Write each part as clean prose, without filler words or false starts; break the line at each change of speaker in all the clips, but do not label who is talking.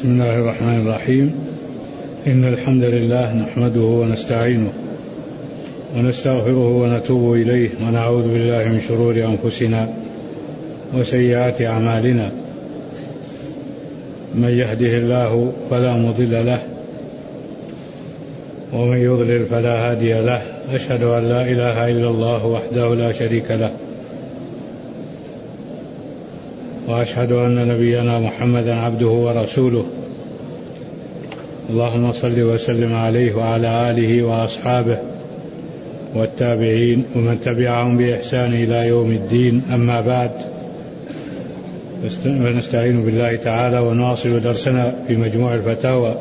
بسم الله الرحمن الرحيم. إن الحمد لله نحمده ونستعينه ونستغفره ونتوب إليه ونعوذ بالله من شرور أنفسنا وسيئات أعمالنا. من يهده الله فلا مضل له ومن يضلل فلا هادي له. أشهد أن لا إله إلا الله وحده لا شريك له، وأشهد أن نبينا محمدا عبده ورسوله. اللهم صل وسلم عليه وعلى آله وأصحابه والتابعين ومن تبعهم بإحسان إلى يوم الدين. أما بعد، ونستعين بالله تعالى ونواصل درسنا في مجموع الفتاوى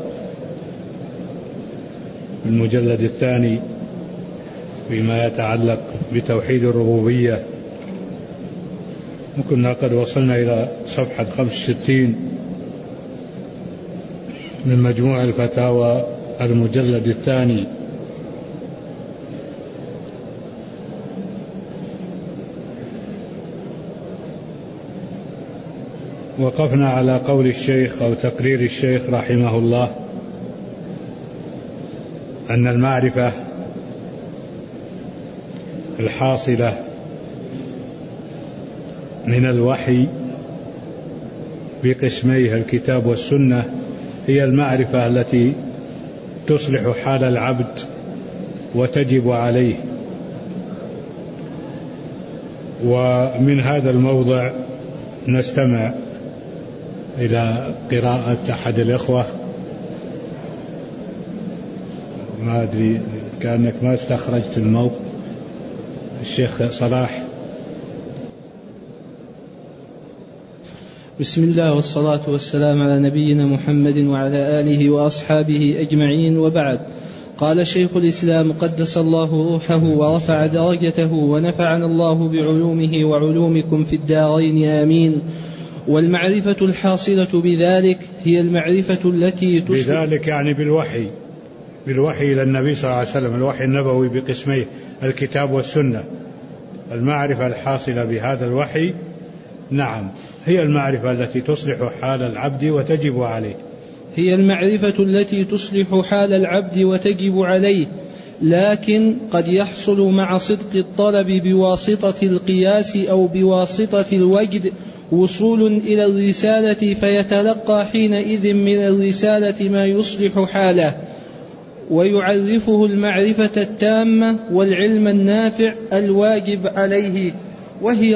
المجلد الثاني فيما يتعلق بتوحيد الربوبية، وكنا قد وصلنا إلى صفحة 65 من مجموع الفتاوى المجلد الثاني. وقفنا على قول الشيخ أو تقرير الشيخ رحمه الله أن المعرفة الحاصلة من الوحي بقسميه الكتاب والسنة هي المعرفة التي تصلح حال العبد وتجب عليه. ومن هذا الموضع نستمع إلى قراءة أحد الإخوة. ما أدري كأنك ما استخرجت الموقع. الشيخ صلاح.
بسم الله والصلاة والسلام على نبينا محمد وعلى آله وأصحابه أجمعين، وبعد. قال شيخ الإسلام قدس الله روحه ورفع درجته ونفعنا الله بعلومه وعلومكم في الدارين آمين. والمعرفة الحاصلة بذلك هي المعرفة التي
بذلك يعني بالوحي إلى النبي صلى الله عليه وسلم، الوحي النبوي بقسميه الكتاب والسنة. المعرفة الحاصلة بهذا الوحي نعم هي المعرفة التي تصلح حال العبد وتجب عليه.
هي المعرفة التي تصلح حال العبد وتجب عليه، لكن قد يحصل مع صدق الطلب بواسطة القياس أو بواسطة الوجد وصول إلى الرسالة، فيتلقى حينئذ من الرسالة ما يصلح حاله ويعرفه المعرفة التامة والعلم النافع الواجب عليه، وهي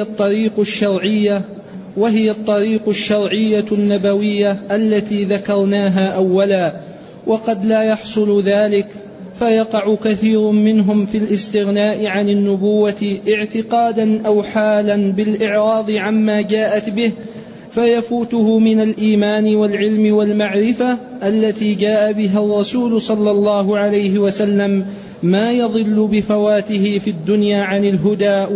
الطريق الشرعية النبوية التي ذكرناها أولا. وقد لا يحصل ذلك، فيقع كثير منهم في الاستغناء عن النبوة اعتقادا أو حالا بالإعراض عما جاءت به، فيفوته من الإيمان والعلم والمعرفة التي جاء بها الرسول صلى الله عليه وسلم ما يضل بفواته في الدنيا عن الهدى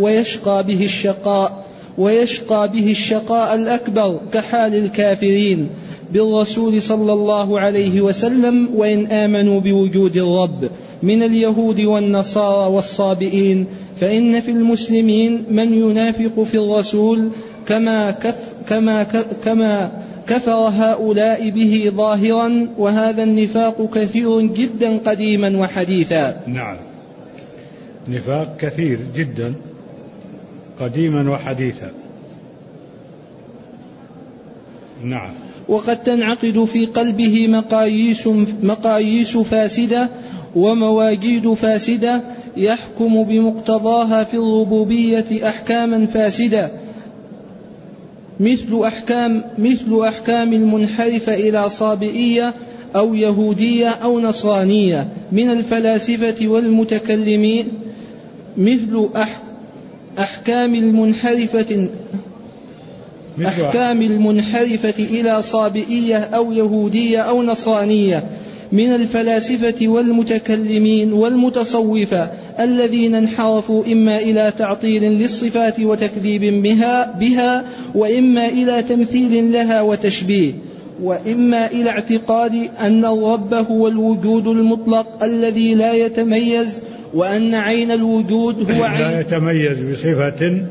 ويشقى به الشقاء الأكبر، كحال الكافرين بالرسول صلى الله عليه وسلم وإن آمنوا بوجود الرب من اليهود والنصارى والصابئين. فإن في المسلمين من ينافق في الرسول كما كفر هؤلاء به ظاهرا، وهذا النفاق كثير جدا قديما وحديثا.
نعم، نفاق كثير جدا قديما وحديثا. نعم.
وقد تنعقد في قلبه مقاييس فاسدة ومواجيد فاسدة يحكم بمقتضاها في الربوبية أحكاما فاسدة، مثل أحكام المنحرفة إلى صابئية أو يهودية أو نصرانية من الفلاسفة والمتكلمين، مثل أحكام المنحرفة إلى صابئية أو يهودية أو نصرانية من الفلاسفة والمتكلمين والمتصوفة الذين انحرفوا إما إلى تعطيل للصفات وتكذيب بها، وإما إلى تمثيل لها وتشبيه، وإما إلى اعتقاد أن الرب هو الوجود المطلق الذي لا يتميز، وأن عين الوجود هو عين
لا يتميز بصفة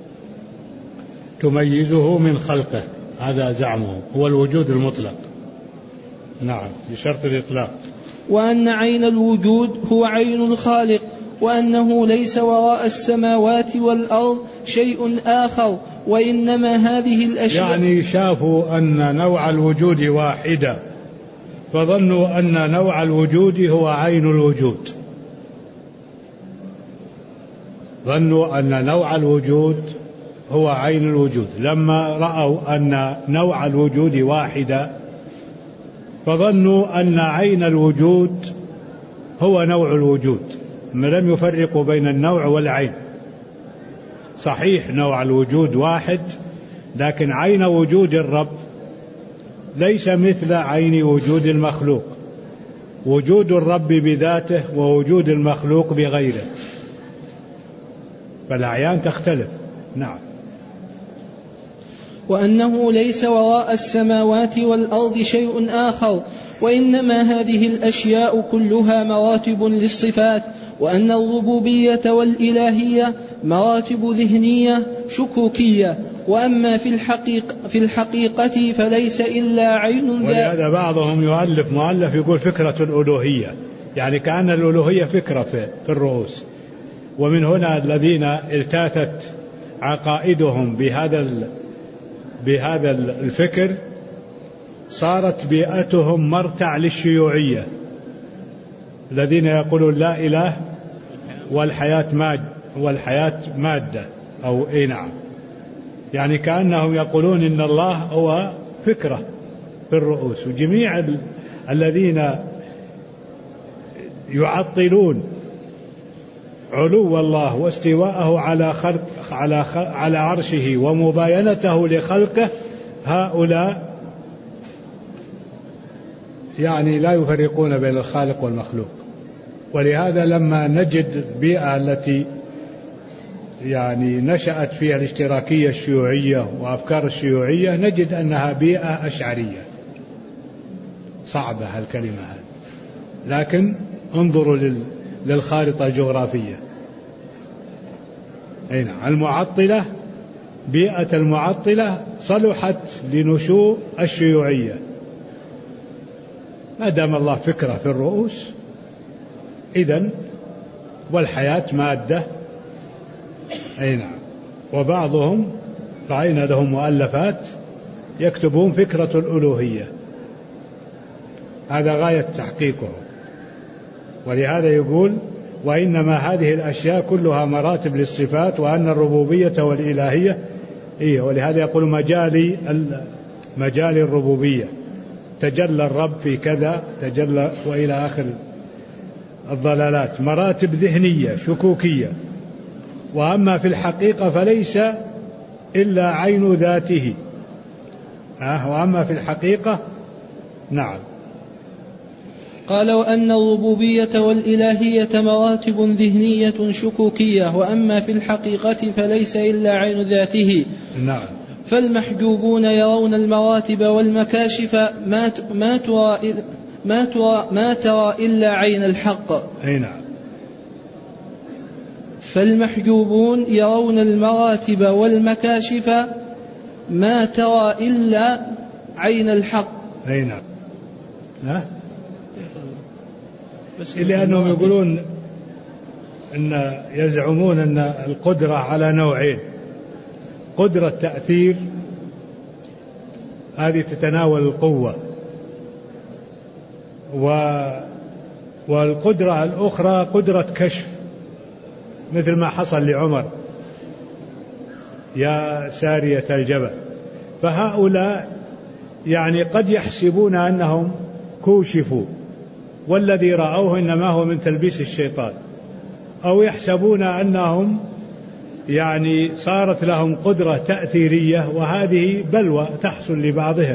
تميزه من خلقه، هذا زعمه هو الوجود المطلق. نعم بشرط الإطلاق.
وأن عين الوجود هو عين الخالق، وأنه ليس وراء السماوات والأرض شيء آخر، وإنما هذه الأشياء
يعني شافوا أن نوع الوجود واحدة فظنوا أن نوع الوجود هو عين الوجود، ظنوا أن نوع الوجود هو عين الوجود، لما رأوا أن نوع الوجود واحدة فظنوا أن عين الوجود هو نوع الوجود، لم يفرقوا بين النوع والعين. صحيح نوع الوجود واحد، لكن عين وجود الرب ليس مثل عين وجود المخلوق، وجود الرب بذاته ووجود المخلوق بغيره، فالأعيان تختلف. نعم.
وأنه ليس وراء السماوات والأرض شيء آخر، وإنما هذه الأشياء كلها مراتب للصفات، وأن الربوبية والإلهية مراتب ذهنية شكوكية، وأما في الحقيقة فليس إلا عين ذات.
ولهذا بعضهم مؤلف يقول فكرة الألوهية، يعني كأن الألوهية فكرة في الرؤوس، ومن هنا الذين التاتت عقائدهم بهذا الفكر صارت بيئتهم مرتع للشيوعية، الذين يقولون لا إله والحياة مادة أو نعم، يعني كأنهم يقولون إن الله هو فكرة في الرؤوس. وجميع الذين يعطلون علو الله واستواءه على عرشه ومباينته لخلقه، هؤلاء يعني لا يفرقون بين الخالق والمخلوق. ولهذا لما نجد البيئة التي يعني نشأت فيها الاشتراكية الشيوعية وأفكار الشيوعية، نجد أنها بيئة أشعرية. صعبة هالكلمة هذه، لكن انظروا للخارطة الجغرافية. المعطلة، بيئة المعطلة صلحت لنشوء الشيوعية. ما دام الله فكرة في الرؤوس إذن والحياة مادة. وبعضهم رأينا لهم مؤلفات يكتبون فكرة الألوهية، هذا غاية تحقيقه. ولهذا يقول وإنما هذه الأشياء كلها مراتب للصفات، وأن الربوبية والإلهية ولهذا يقول مجال الربوبية، تجلى الرب في كذا، تجلى وإلى آخر الضلالات، مراتب ذهنية شكوكية. وأما في الحقيقة فليس إلا عين ذاته. وأما في الحقيقة نعم.
قال وأن الربوبية والإلهية مراتب ذهنية شكوكية، وأما في الحقيقة فليس إلا عين ذاته.
نعم.
فالمحجوبون يرون المراتب والمكاشف ما ترى إلا عين الحق.
نعم.
فالمحجوبون يرون المراتب والمكاشف ما ترى إلا عين الحق.
نعم. لأنهم يقولون يزعمون أن القدرة على نوعين: قدرة تأثير، هذه تتناول القوة، والقدرة الأخرى قدرة كشف، مثل ما حصل لعمر يا سارية الجبل. فهؤلاء يعني قد يحسبون أنهم كوشفوا، والذي رأوه إنما هو من تلبيس الشيطان، أو يحسبون أنهم يعني صارت لهم قدرة تأثيرية، وهذه بلوى تحصل لبعضهم،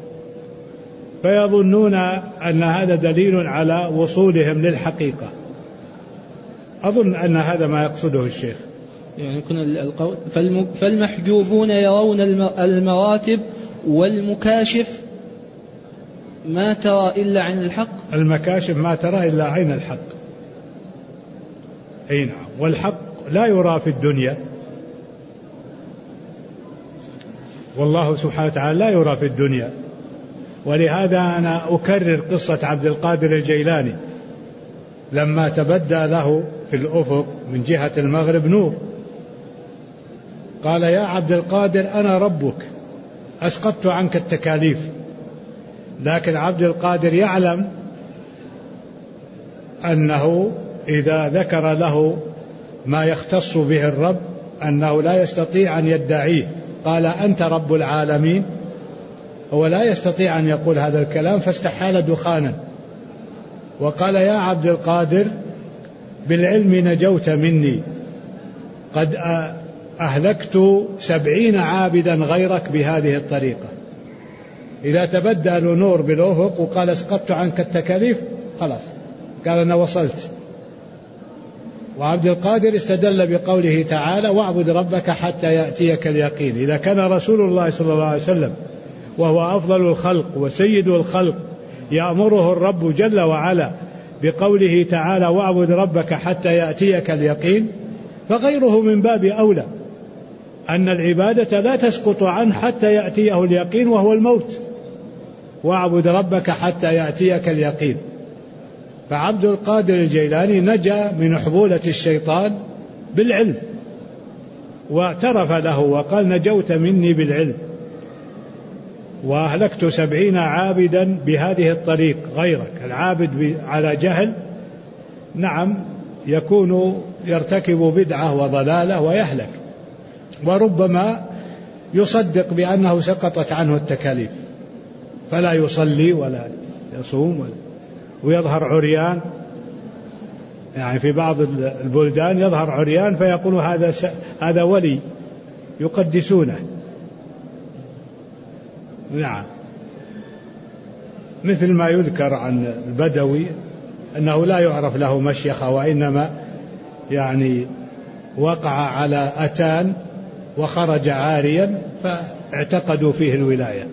فيظنون أن هذا دليل على وصولهم للحقيقة. أظن أن هذا ما يقصده الشيخ.
يعني يكون القول فالمحجوبون يرون المراتب والمكاشف ما ترى إلا عين الحق.
المكاشف ما ترى إلا عين الحق. نعم. والحق لا يرى في الدنيا، والله سبحانه وتعالى لا يرى في الدنيا، ولهذا أنا أكرر قصة عبد القادر الجيلاني لما تبدى له في الأفق من جهة المغرب نور، قال: يا عبد القادر أنا ربك أسقطت عنك التكاليف. لكن عبد القادر يعلم أنه إذا ذكر له ما يختص به الرب أنه لا يستطيع أن يدعيه. قال: أنت رب العالمين. هو لا يستطيع أن يقول هذا الكلام، فاستحال دخانا وقال: يا عبد القادر بالعلم نجوت مني، قد أهلكت 70 عابدا غيرك بهذه الطريقة. إذا تبدى له نور بالأفق وقال اسقطت عنك التكاليف خلاص، قال أنا وصلت. وعبد القادر استدل بقوله تعالى: واعبد ربك حتى يأتيك اليقين. إذا كان رسول الله صلى الله عليه وسلم وهو أفضل الخلق وسيد الخلق يأمره الرب جل وعلا بقوله تعالى: واعبد ربك حتى يأتيك اليقين، فغيره من باب أولى أن العبادة لا تسقط عنه حتى يأتيه اليقين وهو الموت. واعبد ربك حتى يأتيك اليقين. فعبد القادر الجيلاني نجا من حبولة الشيطان بالعلم، واعترف له وقال: نجوت مني بالعلم، وأهلكت 70 عابدا بهذه الطريق غيرك. العابد على جهل نعم يكون يرتكب بدعة وضلالة ويهلك، وربما يصدق بأنه سقطت عنه التكاليف فلا يصلي ولا يصوم ويظهر عريان. يعني في بعض البلدان يظهر عريان فيقول هذا ولي يقدسونه. نعم، مثل ما يذكر عن البدوي أنه لا يعرف له مشيخة، وإنما يعني وقع على أتان وخرج عاريا فاعتقدوا فيه الولاية.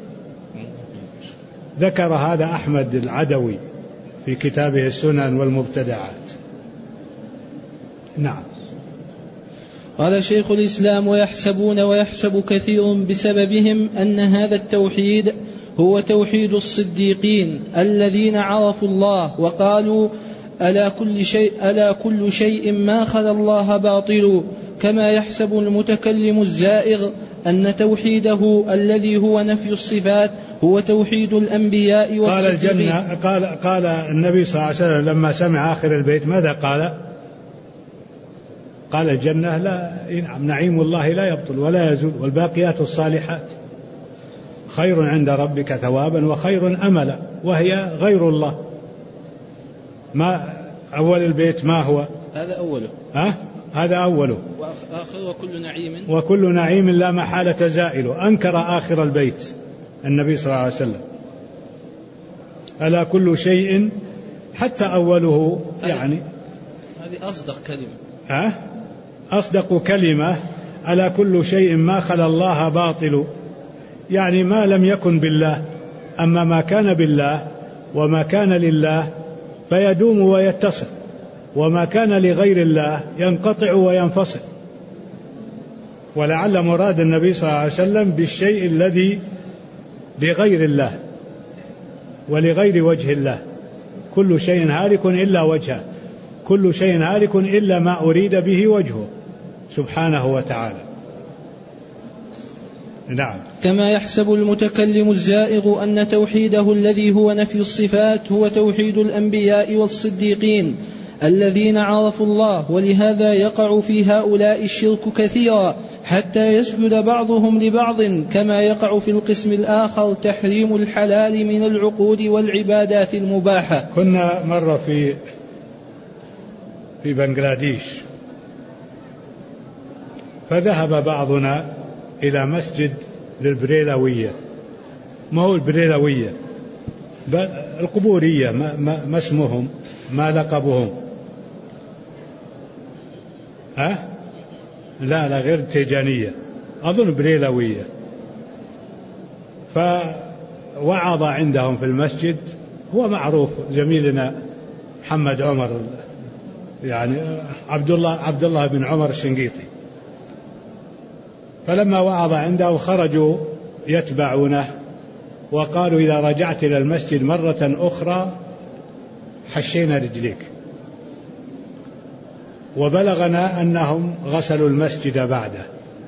ذكر هذا أحمد العدوي في كتابه السنن والمبتدعات. نعم.
قال شيخ الإسلام: ويحسبون ويحسب كثير بسببهم أن هذا التوحيد هو توحيد الصديقين الذين عرفوا الله وقالوا: ألا كل شيء ما خلا الله باطل، كما يحسب المتكلم الزائغ أن توحيده الذي هو نفي الصفات هو توحيد الأنبياء والصديقين.
قال النبي صلى الله عليه وسلم لما سمع آخر البيت ماذا قال؟ قال: الجنة لا نعيم الله لا يبطل ولا يزول، والباقيات الصالحات خير عند ربك ثوابا وخير أملا، وهي غير الله. ما أول البيت ما هو؟
هذا أوله.
هذا أوله.
وآخر
وكل نعيم لا محالة زائل. أنكر آخر البيت النبي صلى الله عليه وسلم. ألا كل شيء، حتى أوله يعني
هذه أصدق كلمة.
أصدق كلمة: ألا كل شيء ما خلا الله باطل، يعني ما لم يكن بالله. أما ما كان بالله وما كان لله فيدوم ويتصل، وما كان لغير الله ينقطع وينفصل. ولعل مراد النبي صلى الله عليه وسلم بالشيء الذي لغير الله ولغير وجه الله. كل شيء هالك إلا وجهه، كل شيء هالك إلا ما أريد به وجهه سبحانه وتعالى. نعم.
كما يحسب المتكلم الزائغ أن توحيده الذي هو نفي الصفات هو توحيد الأنبياء والصديقين الذين عرفوا الله، ولهذا يقع في هؤلاء الشرك كثيرا حتى يسجد بعضهم لبعض، كما يقع في القسم الآخر تحريم الحلال من العقود والعبادات المباحة.
كنا مرة في بنغلاديش، فذهب بعضنا إلى مسجد للبريلوية، ما هو البريلوية، القبورية، ما اسمهم، ما لقبهم. لا غير تيجانية، أظن بريلوية. فوعظ عندهم في المسجد، هو معروف زميلنا محمد عمر، يعني عبد الله بن عمر الشنقيطي. فلما وعظ عنده خرجوا يتبعونه وقالوا إذا رجعت إلى المسجد مرة أخرى حشينا رجليك. وبلغنا أنهم غسلوا المسجد بعده.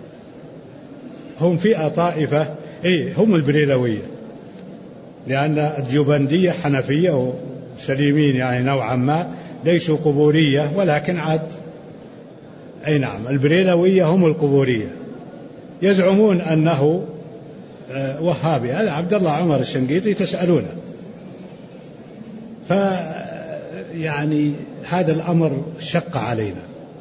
هم فئة طائفة هم البريلوية، لأن الديوبندية حنفية وسليمين يعني نوعا ما، ليسوا قبورية ولكن عاد نعم البريلوية هم القبورية، يزعمون أنه وهابي. هذا عبد الله عمر الشنقيطي تسألونه. يعني هذا الأمر شق علينا.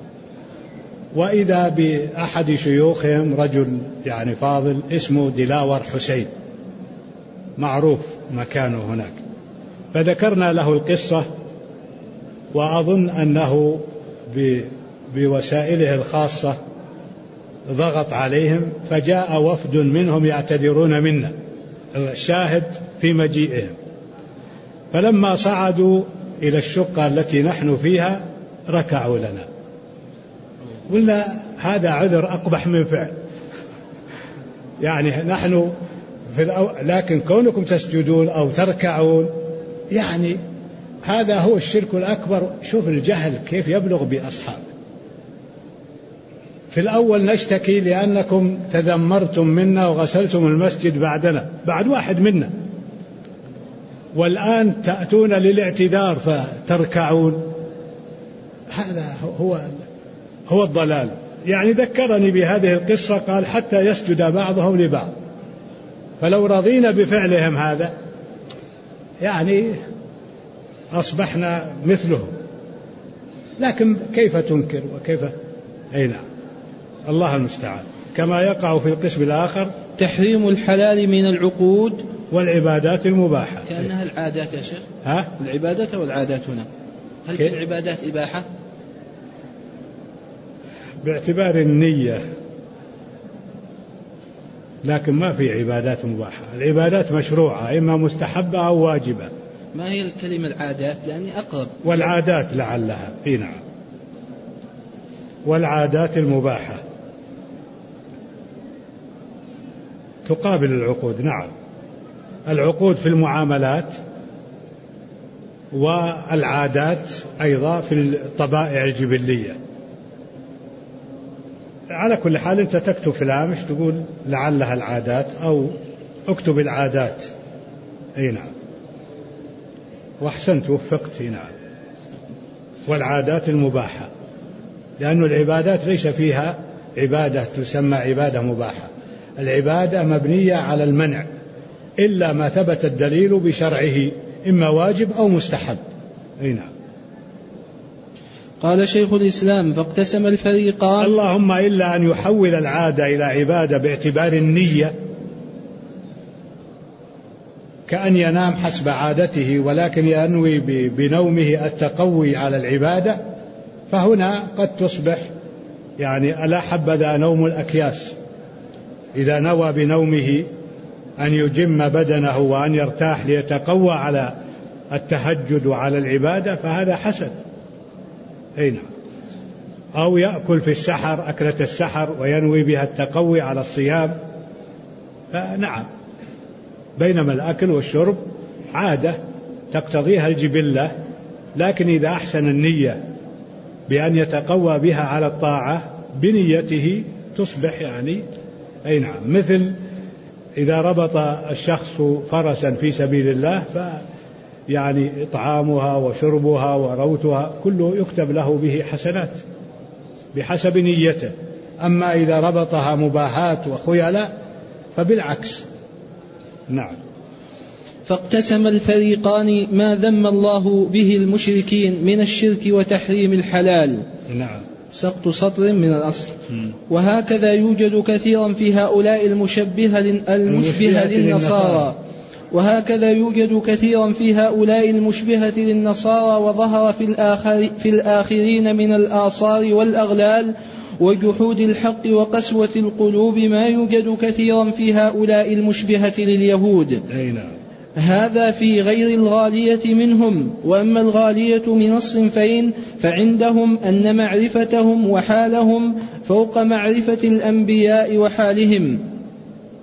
وإذا بأحد شيوخهم رجل يعني فاضل اسمه دلاور حسين، معروف مكانه هناك، فذكرنا له القصة، وأظن أنه بوسائله الخاصة ضغط عليهم، فجاء وفد منهم يعتذرون منا، الشاهد في مجيئهم. فلما صعدوا إلى الشقة التي نحن فيها ركعوا لنا. قلنا هذا عذر أقبح من فعل، يعني نحن لكن كونكم تسجدون أو تركعون يعني هذا هو الشرك الأكبر. شوف الجهل كيف يبلغ بأصحابه. في الأول نشتكي لأنكم تذمرتم منا وغسلتم المسجد بعدنا، بعد واحد منا، والآن تأتون للاعتذار فتركعون. هذا هو الضلال. يعني ذكرني بهذه القصة، قال حتى يسجد بعضهم لبعض. فلو رضينا بفعلهم هذا يعني أصبحنا مثلهم، لكن كيف تنكر وكيف نعم الله المستعان. كما يقع في القسم الآخر
تحريم الحلال من العقود
والعبادات المباحة.
كأنها العادات يا شيخ.
العبادات
والعادات هنا هل في العبادات إباحة؟
باعتبار النية، لكن ما في عبادات مباحة. العبادات مشروعة، إما مستحبة أو واجبة.
ما هي الكلمة العادات؟ لأني أقرب.
والعادات لعلها نعم، والعادات المباحة تقابل العقود. نعم العقود في المعاملات، والعادات أيضا في الطبائع الجبلية. على كل حال أنت تكتب في الهامش تقول لعلها العادات، أو اكتب العادات. نعم وأحسنت وفقت. نعم والعادات المباحة، لأن العبادات ليس فيها عبادة تسمى عبادة مباحة. العبادة مبنية على المنع إلا ما ثبت الدليل بشرعه، إما واجب أو مستحب. نعم.
قال شيخ الإسلام فاقتسم الفريقان.
اللهم إلا أن يحول العادة إلى عبادة باعتبار النية، كأن ينام حسب عادته ولكن ينوي بنومه التقوي على العبادة، فهنا قد تصبح يعني ألا حبذا نوم الأكياس. إذا نوى بنومه أن يجم بدنه وأن يرتاح ليتقوى على التهجد وعلى العبادة فهذا حسن. نعم. أو يأكل في السحر أكلة السحر وينوي بها التقوي على الصيام، فنعم. بينما الأكل والشرب عادة تقتضيها الجبلة، لكن إذا أحسن النية بأن يتقوى بها على الطاعة بنيته تصبح يعني نعم. مثل إذا ربط الشخص فرسا في سبيل الله يعني إطعامها وشربها وروتها كله يكتب له به حسنات بحسب نيته. أما إذا ربطها مباحات وخيلاء فبالعكس. نعم.
فاقتسم الفريقان ما ذم الله به المشركين من الشرك وتحريم الحلال.
نعم.
سقط سطر من الأصل. وهكذا يوجد كثيرا في هؤلاء المشبهة للنصارى، وهكذا يوجد كثيرا في هؤلاء المشبهة للنصارى، وظهر في الآخرين من الآثار والأغلال وجحود الحق وقسوة القلوب ما يوجد كثيرا في هؤلاء المشبهة لليهود. هذا في غير الغالية منهم. وأما الغالية من الصنفين فعندهم أن معرفتهم وحالهم فوق معرفة الأنبياء وحالهم.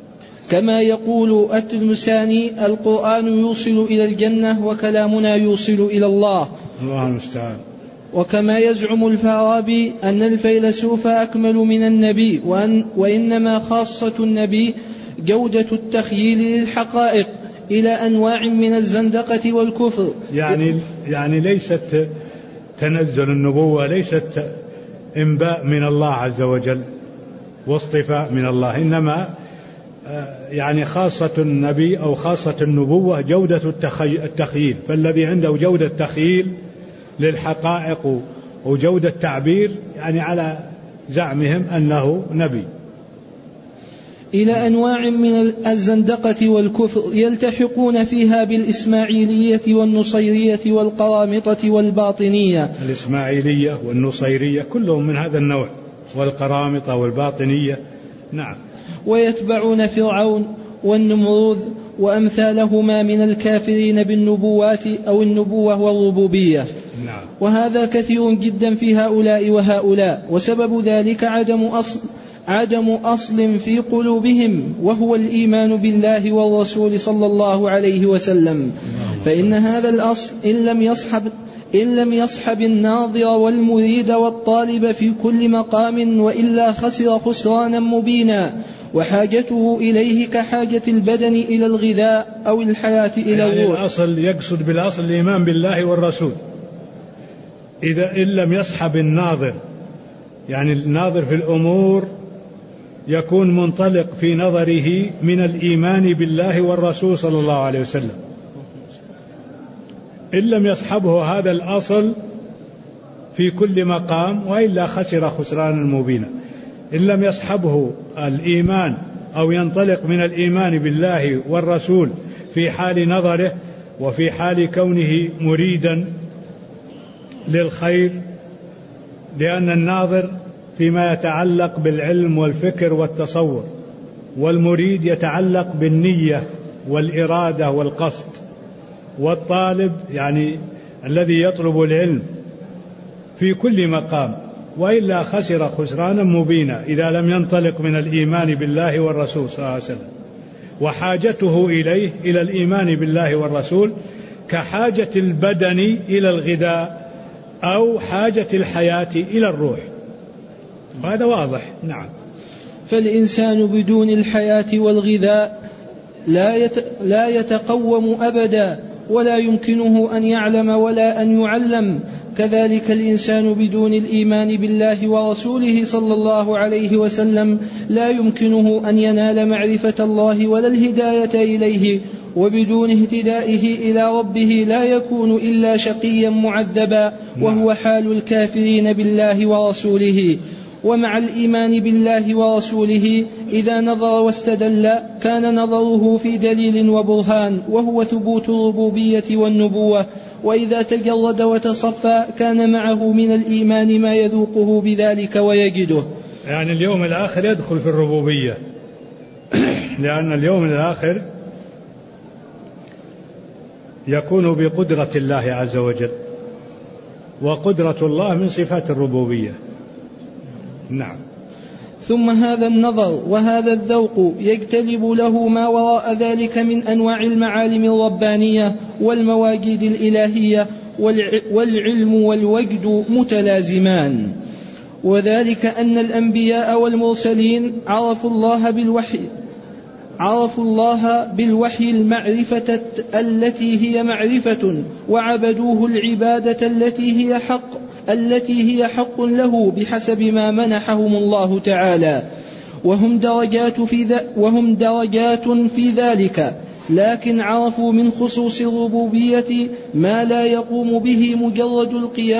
كما يقول التلمساني: القرآن يوصل إلى الجنة وكلامنا يوصل إلى الله.
الله المستعان.
وكما يزعم الفارابي أن الفيلسوف أكمل من النبي، وإنما خاصة النبي جودة التخييل للحقائق إلى أنواع من الزندقة والكفر.
يعني ليست تنزل النبوة، ليست إنباء من الله عز وجل واصطفاء من الله، إنما يعني خاصة النبي أو خاصة النبوة جودة التخييل. فالذي عنده جودة تخييل للحقائق وجودة تعبير، يعني على زعمهم أنه نبي.
إلى أنواع من الزندقة والكفر يلتحقون فيها بالإسماعيلية والنصيرية والقرامطة والباطنية.
الإسماعيلية والنصيرية كلهم من هذا النوع، والقرامطة والباطنية. نعم.
ويتبعون فرعون والنمروذ وأمثالهما من الكافرين بالنبوات أو النبوة والربوبية.
نعم.
وهذا كثير جدا في هؤلاء وهؤلاء، وسبب ذلك عدم أصل في قلوبهم، وهو الإيمان بالله والرسول صلى الله عليه وسلم. فإن هذا الأصل إن لم يصحب الناظر والمريد والطالب في كل مقام، وإلا خسر خسرانا مبينا، وحاجته إليه كحاجة البدن إلى الغذاء أو الحياة إلى الروح.
يعني الأصل يقصد بالأصل الإيمان بالله والرسول. إذا إن لم يصحب الناظر، يعني الناظر في الأمور يكون منطلق في نظره من الإيمان بالله والرسول صلى الله عليه وسلم. إن لم يصحبه هذا الأصل في كل مقام، وإلا خسر خسرانا مبينا. إن لم يصحبه الإيمان أو ينطلق من الإيمان بالله والرسول في حال نظره وفي حال كونه مريدا للخير، لأن الناظر فيما يتعلق بالعلم والفكر والتصور، والمريد يتعلق بالنية والإرادة والقصد، والطالب يعني الذي يطلب العلم في كل مقام، وإلا خسر خسرانا مبينا إذا لم ينطلق من الإيمان بالله والرسول صلى الله عليه وسلم. وحاجته إليه إلى الإيمان بالله والرسول كحاجة البدن إلى الغذاء أو حاجة الحياة إلى الروح. هذا واضح. نعم.
فالإنسان بدون الحياة والغذاء لا يتقوم أبدا، ولا يمكنه أن يعلم ولا أن يعلم. كذلك الإنسان بدون الإيمان بالله ورسوله صلى الله عليه وسلم لا يمكنه أن ينال معرفة الله ولا الهداية إليه، وبدون اهتدائه إلى ربه لا يكون إلا شقيا معذبا، وهو حال الكافرين بالله ورسوله. ومع الإيمان بالله ورسوله إذا نظر واستدل كان نظره في دليل وبرهان، وهو ثبوت الربوبية والنبوة. وإذا تجرد وتصفى كان معه من الإيمان ما يذوقه بذلك ويجده.
يعني اليوم الآخر يدخل في الربوبية، لأن اليوم الآخر يكون بقدرة الله عز وجل، وقدرة الله من صفات الربوبية. نعم.
ثم هذا النظر وهذا الذوق يجتلب له ما وراء ذلك من أنواع المعالم الربانية والمواجيد الإلهية، والعلم والوجد متلازمان. وذلك أن الأنبياء والمرسلين عرفوا الله بالوحي المعرفة التي هي معرفة، وعبدوه العبادة التي هي حق له بحسب ما منحهم الله تعالى، وهم درجات في ذلك. لكن عرفوا من خصوص الربوبية ما لا يقوم به مجرد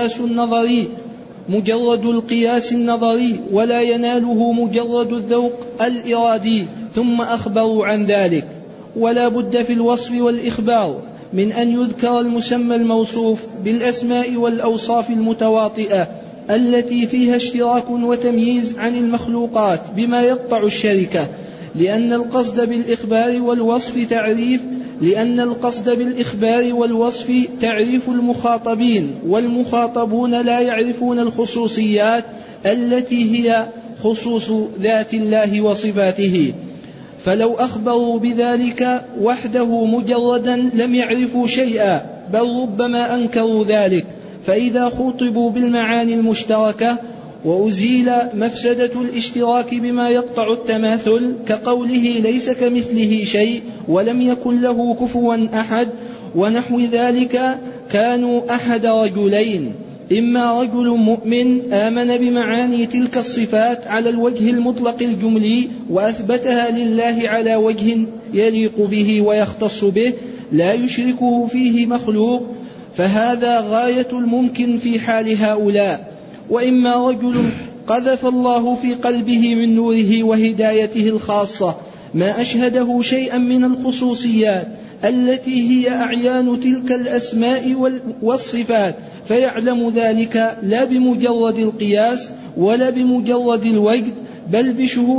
القياس النظري، ولا يناله مجرد الذوق الإرادي، ثم أخبروا عن ذلك. ولا بد في الوصف والإخبار من أن يذكر المسمى الموصوف بالأسماء والأوصاف المتواطئة التي فيها اشتراك وتمييز عن المخلوقات بما يقطع الشركة، لأن القصد بالإخبار والوصف تعريف المخاطبين، والمخاطبون لا يعرفون الخصوصيات التي هي خصوص ذات الله وصفاته. فلو أخبروا بذلك وحده مجردا لم يعرفوا شيئا، بل ربما أنكروا ذلك. فإذا خطبوا بالمعاني المشتركة وأزيل مفسدة الاشتراك بما يقطع التماثل كقوله ليس كمثله شيء ولم يكن له كفوا أحد ونحو ذلك، كانوا أحد رجلين: إما رجل مؤمن آمن بمعاني تلك الصفات على الوجه المطلق الجملي وأثبتها لله على وجه يليق به ويختص به لا يشركه فيه مخلوق، فهذا غاية الممكن في حال هؤلاء. وإما رجل قذف الله في قلبه من نوره وهدايته الخاصة ما أشهده شيئا من الخصوصيات التي هي أعيان تلك الأسماء والصفات، فيعلم ذلك لا بمجرد القياس ولا بمجرد الوجد، بل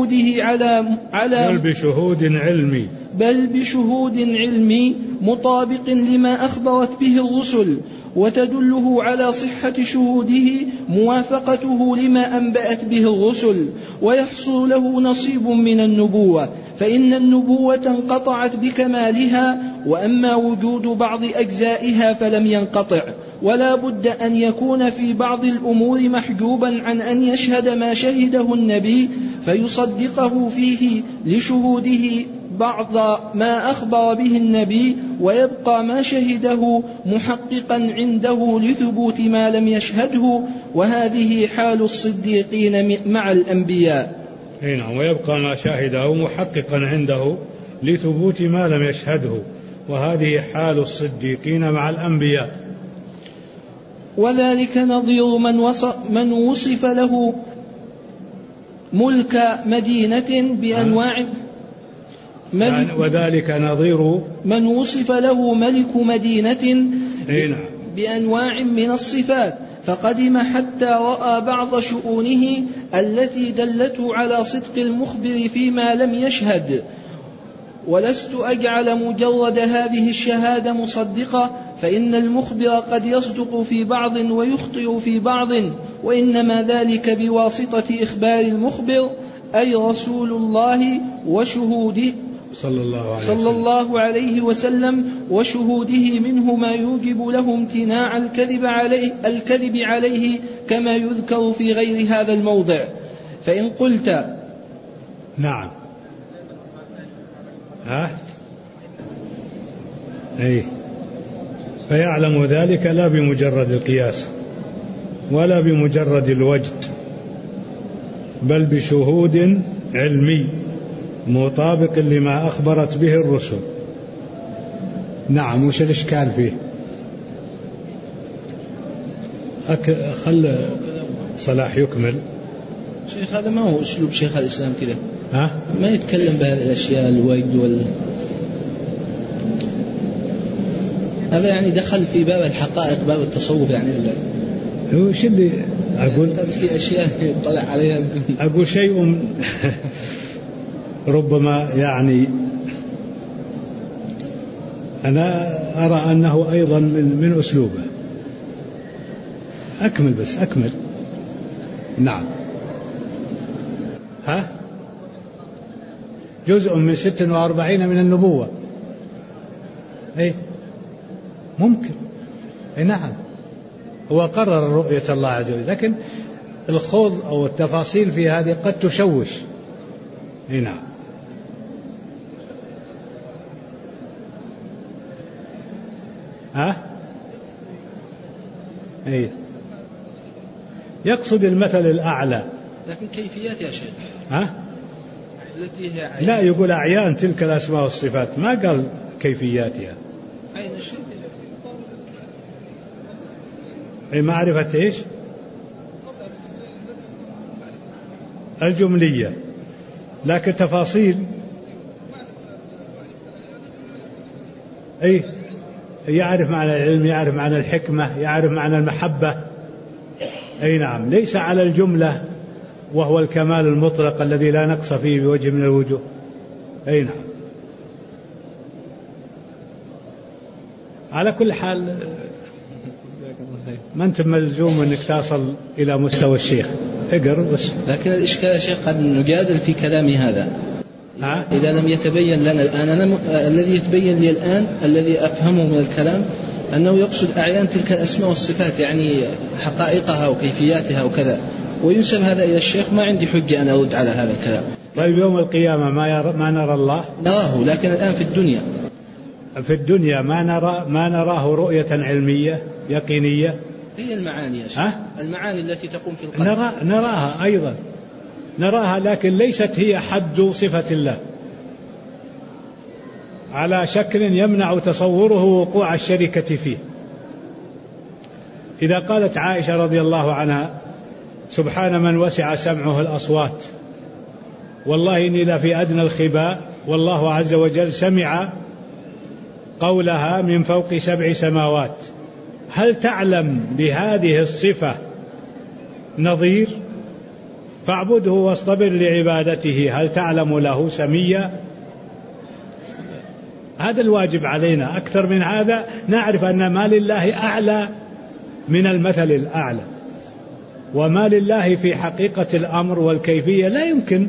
بشهود علمي مطابق لما أخبرت به الرسل، وتدله على صحة شهوده موافقته لما أنبأت به الرسل، ويحصل له نصيب من النبوة، فإن النبوة انقطعت بكمالها، وأما وجود بعض أجزائها فلم ينقطع. ولا بد أن يكون في بعض الأمور محجوبا عن أن يشهد ما شهده النبي فيصدقه فيه لشهوده بعض ما أخبر به النبي، ويبقى ما شهده محققا عنده لثبوت ما لم يشهده، وهذه حال الصديقين مع الأنبياء.
نعم، ويبقى ما شاهده محققا عنده لثبوت ما لم يشهده، وهذه حال الصديقين مع الأنبياء.
وذلك نظير من وصف له ملك مدينة بأنواع
وذلك نظير
من وصف له ملك مدينة بأنواع من الصفات فقدم حتى رأى بعض شؤونه التي دلت على صدق المخبر فيما لم يشهد. ولست أجعل مجرد هذه الشهادة مصدقة، فإن المخبر قد يصدق في بعض ويخطئ في بعض، وإنما ذلك بواسطة إخبار المخبر أي رسول الله وشهوده صلى الله عليه وسلم وشهوده منه ما يوجب له امتناع الكذب عليه كما يذكر في غير هذا الموضع. فإن قلت
نعم فيعلم ذلك لا بمجرد القياس ولا بمجرد الوجد، بل بشهود علمي مطابق لما أخبرت به الرسل. نعم، وش الإشكال فيه؟ خل صلاح يكمل.
شيخ هذا ما هو أسلوب شيخ الإسلام كذا، ما يتكلم بهذه الأشياء الوجد هذا يعني دخل في باب الحقائق، باب التصوف. يعني
وش اللي أقول
في أشياء يطلع عليها
أقول شيء ربما يعني أنا أرى أنه أيضا من أسلوبه. أكمل بس أكمل. نعم، جزء من 46 من النبوة. ممكن. نعم، هو قرر رؤية الله عز وجل، لكن الخوض أو التفاصيل في هذه قد تشوش. نعم. يقصد المثل الأعلى،
لكن كيفيات يا شيخ التي هي عين.
لا، يقول أعيان تلك الأسماء والصفات، ما قال كيفياتها.
عين الشيء
معرفة إيش؟ الجملية، لكن تفاصيل يعرف معنى العلم، يعرف معنى الحكمة، يعرف معنى المحبة. نعم، ليس على الجملة وهو الكمال المطلق الذي لا نقص فيه بوجه من الوجوه. نعم. على كل حال ما أنت ملزوم أنك تصل إلى مستوى الشيخ، اقرأ بس.
لكن الإشكال يا شيخ قد نجادل في كلامي هذا. إذا لم يتبين لنا الآن الذي يتبين لي الآن الذي أفهمه من الكلام أنه يقصد أعيان تلك الأسماء والصفات، يعني حقائقها وكيفياتها وكذا، وينسب هذا إلى الشيخ. ما عندي حجة أن أرد على هذا الكلام.
طيب يوم القيامة ما نرى الله؟
نراه، لكن الآن في الدنيا
ما نراه رؤية علمية يقينية.
هي المعاني يا شيخ، المعاني التي تقوم في القلب
نراها أيضا، نراها، لكن ليست هي حد صفة الله على شكل يمنع تصوره وقوع الشركة فيه. إذا قالت عائشة رضي الله عنها: سبحان من وسع سمعه الأصوات، والله إني لفي أدنى الخباء، والله عز وجل سمع قولها من فوق 7 سماوات، هل تعلم بهذه الصفة نظير؟ فاعبده واصطبر لعبادته، هل تعلم له سميا؟ هذا الواجب علينا. أكثر من هذا نعرف أن ما لله أعلى من المثل الأعلى، وما لله في حقيقة الأمر والكيفية لا يمكن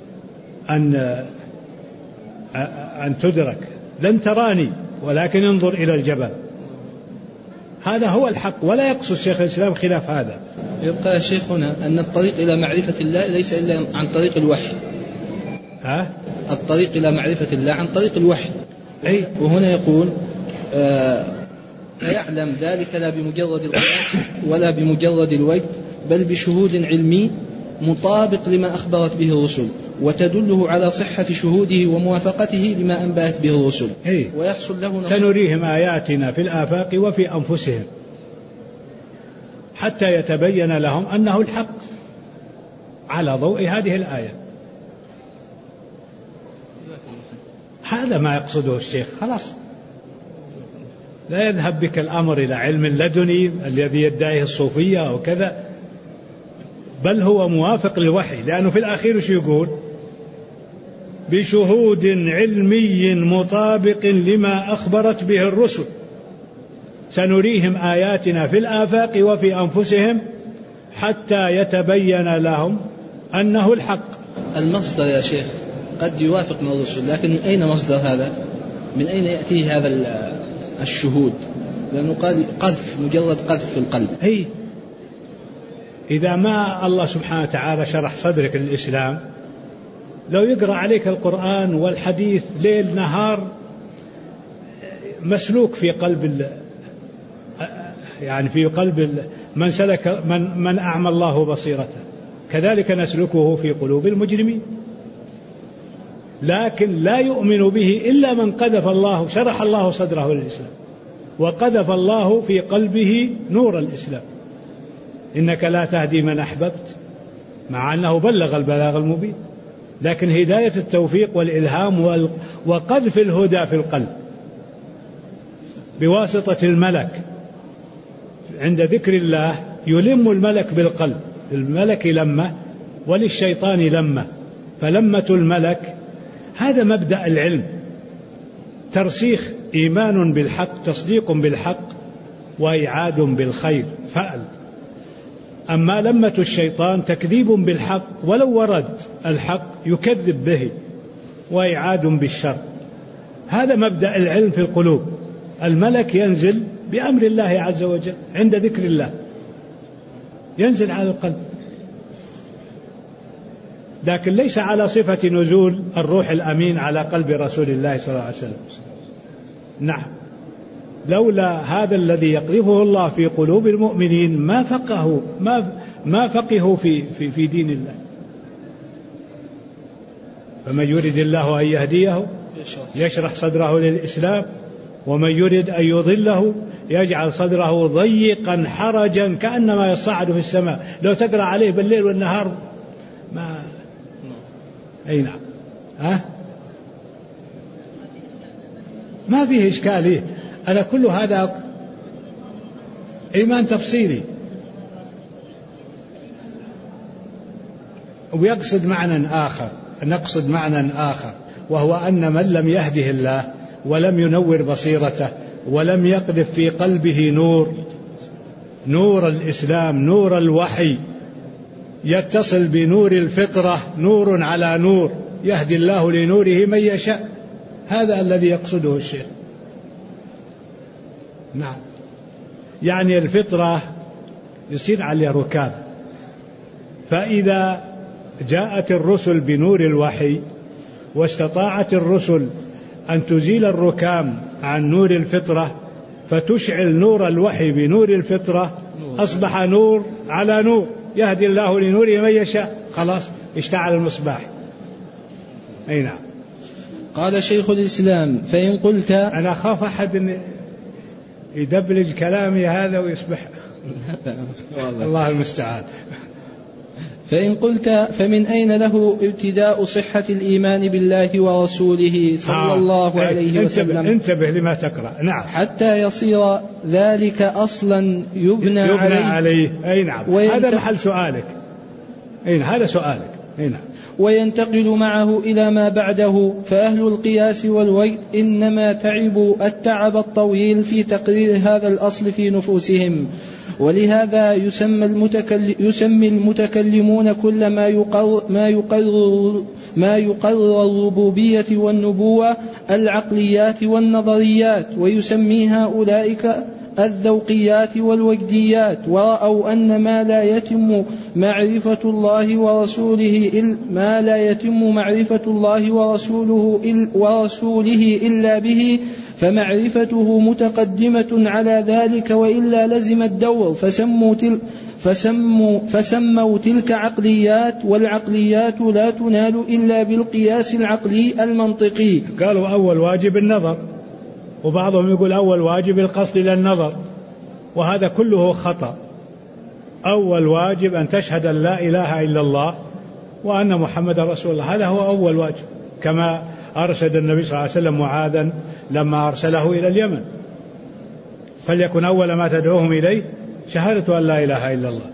أن تدرك. لن تراني ولكن انظر إلى الجبل، هذا هو الحق، ولا يقصد شيخ الإسلام خلاف هذا.
يبقى يا شيخ هنا أن الطريق إلى معرفة الله ليس إلا عن طريق الوحي. الطريق إلى معرفة الله عن طريق الوحي. وهنا يقول فيعلم ذلك لا بمجرد القياس ولا بمجرد الوجد، بل بشهود علمي مطابق لما أخبرت به الرسل، وتدله على صحة شهوده وموافقته لما أنبأت به الرسل، ويحصل له نصر.
سنريهم آياتنا في الآفاق وفي أنفسهم حتى يتبين لهم أنه الحق على ضوء هذه الآية. هذا ما يقصده الشيخ. خلاص، لا يذهب بك الأمر إلى علم لدني الذي يدعيه الصوفية أو كذا، بل هو موافق للوحي، لأنه في الأخير شو يقول؟ بشهود علمي مطابق لما أخبرت به الرسل، سنريهم آياتنا في الآفاق وفي أنفسهم حتى يتبين لهم أنه الحق.
المصدر يا شيخ قد يوافق من الرسل، لكن من أين مصدر هذا؟ من أين يأتيه هذا الشهود؟ لأنه قال قذف، مجرد قذف في القلب.
إذا ما الله سبحانه وتعالى شرح صدرك للإسلام، لو يقرأ عليك القرآن والحديث ليل نهار مسلوك في قلب يعني في قلب من سلك من أعمى الله بصيرته، كذلك نسلكه في قلوب المجرمين. لكن لا يؤمن به إلا من قذف الله، شرح الله صدره للإسلام وقذف الله في قلبه نور الإسلام. إنك لا تهدي من أحببت، مع أنه بلغ البلاغ المبين، لكن هداية التوفيق والإلهام وقذف الهدى في القلب بواسطة الملك. عند ذكر الله يلم الملك بالقلب، الملك لمة وللشيطان لمة، فلمة الملك هذا مبدأ العلم، ترسيخ، إيمان بالحق، تصديق بالحق، وإعاد بالخير، فأل. أما لمة الشيطان تكذيب بالحق، ولو ورد الحق يكذب به، وإعاد بالشر. هذا مبدأ العلم في القلوب. الملك ينزل بأمر الله عز وجل عند ذكر الله، ينزل على القلب، لكن ليس على صفة نزول الروح الأمين على قلب رسول الله صلى الله عليه وسلم. نعم، لولا هذا الذي يقذفه الله في قلوب المؤمنين ما فقهوا في دين الله. فمن يرد الله أن يهديه يشرح صدره للإسلام، ومن يرد أن يضله يجعل صدره ضيقا حرجا كأنما يصعد في السماء. لو تقرأ عليه بالليل والنهار أي نعم، ما فيه إشكالية. أنا كل هذا إيمان تفصيلي، ويقصد نقصد معنى آخر، وهو أن من لم يهده الله ولم ينور بصيرته ولم يقذف في قلبه نور الإسلام، نور الوحي، يتصل بنور الفطرة، نور على نور، يهدي الله لنوره من يشاء، هذا الذي يقصده الشيخ. نعم، يعني الفطرة يصير على ركاب، فإذا جاءت الرسل بنور الوحي واستطاعت الرسل أن تزيل الركام عن نور الفطرة فتشعل نور الوحي بنور الفطرة، أصبح نور على نور، يهدي الله لنوره من يشاء، خلاص اشتعل المصباح. أي نعم.
قال شيخ الإسلام: فإن قلت،
أنا أخاف أحد يدبلج كلامي هذا ويصبح الله المستعان.
فإن قلت: فمن أين له ابتداء صحة الإيمان بالله ورسوله صلى الله عليه وسلم؟
انتبه لما تقرأ. نعم.
حتى يصير ذلك أصلا يبنى عليه.
أي نعم، هذا محل سؤالك. أي نعم، هذا سؤالك. أي نعم.
وينتقل معه إلى ما بعده، فأهل القياس والوجد إنما تعبوا التعب الطويل في تقرير هذا الأصل في نفوسهم، ولهذا يسمي المتكلمون كل ما يقرر الربوبية والنبوة العقليات والنظريات، ويسميها أولئك الذوقيات والوجديات، ورأوا أن ما لا يتم معرفة الله ورسوله إلا به، فمعرفته متقدمة على ذلك، وإلا لزم الدور، فسموا تلك عقليات، والعقليات لا تنال إلا بالقياس العقلي المنطقي.
قالوا أول واجب النظر، وبعضهم يقول أول واجب القصد إلى النظر، وهذا كله خطأ. أول واجب أن تشهد أن لا إله إلا الله وأن محمد رسول الله، هذا هو أول واجب، كما أرشد النبي صلى الله عليه وسلم معاذا لما أرسله إلى اليمن، فليكن أول ما تدعوهم إليه شهادة أن لا إله إلا الله.